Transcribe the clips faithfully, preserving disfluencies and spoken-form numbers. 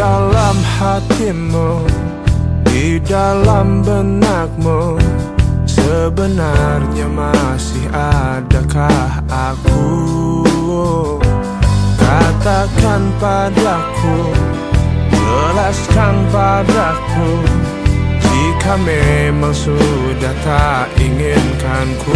dalam hatimu, di dalam benakmu, sebenarnya masih adakah aku? Katakan padaku, jelaskan padaku, jika memang sudah tak inginkanku.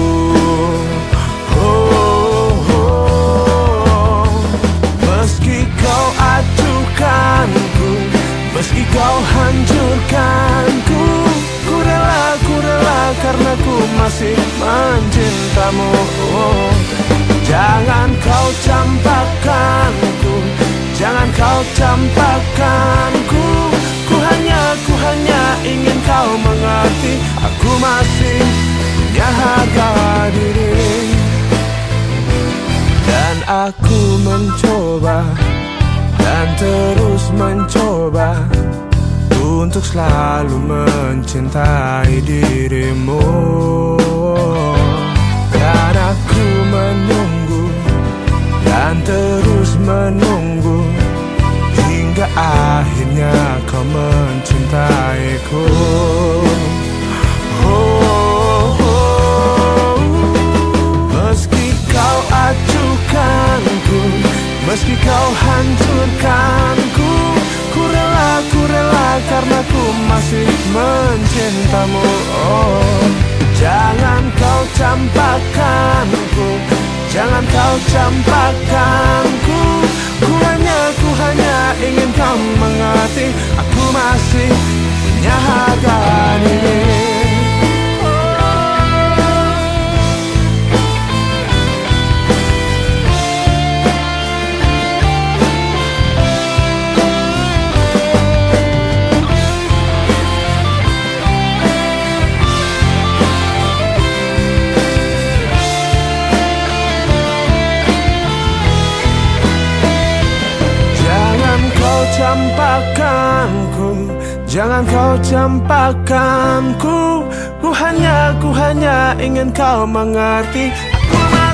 Oh, oh. Meski kau acuhkanku, meski kau hancurkanku, ku rela, ku rela karena ku masih mencintamu. Oh. Jangan kau campakkanku, jangan kau campakkanku. Ku hanya, ku hanya ingin kau mengerti, aku masih punya harga diri. Dan aku mencoba, dan terus mencoba untuk selalu mencintai dirimu. Dan aku menunggu, dan terus menunggu, hingga akhirnya kau mencintaiku. Oh, oh. Meski kau acuhkanku, meski kau hancurkanku, ku rela, ku rela karena ku masih mencintamu. Oh. Jangan kau campakkanku, jangan kau campakkanku. Ku hanya, ku hanya ingin kau mengerti, aku masih punya harga diri. Campakkanku, jangan kau campakkanku. Ku hanya, ku hanya ingin kau mengerti, aku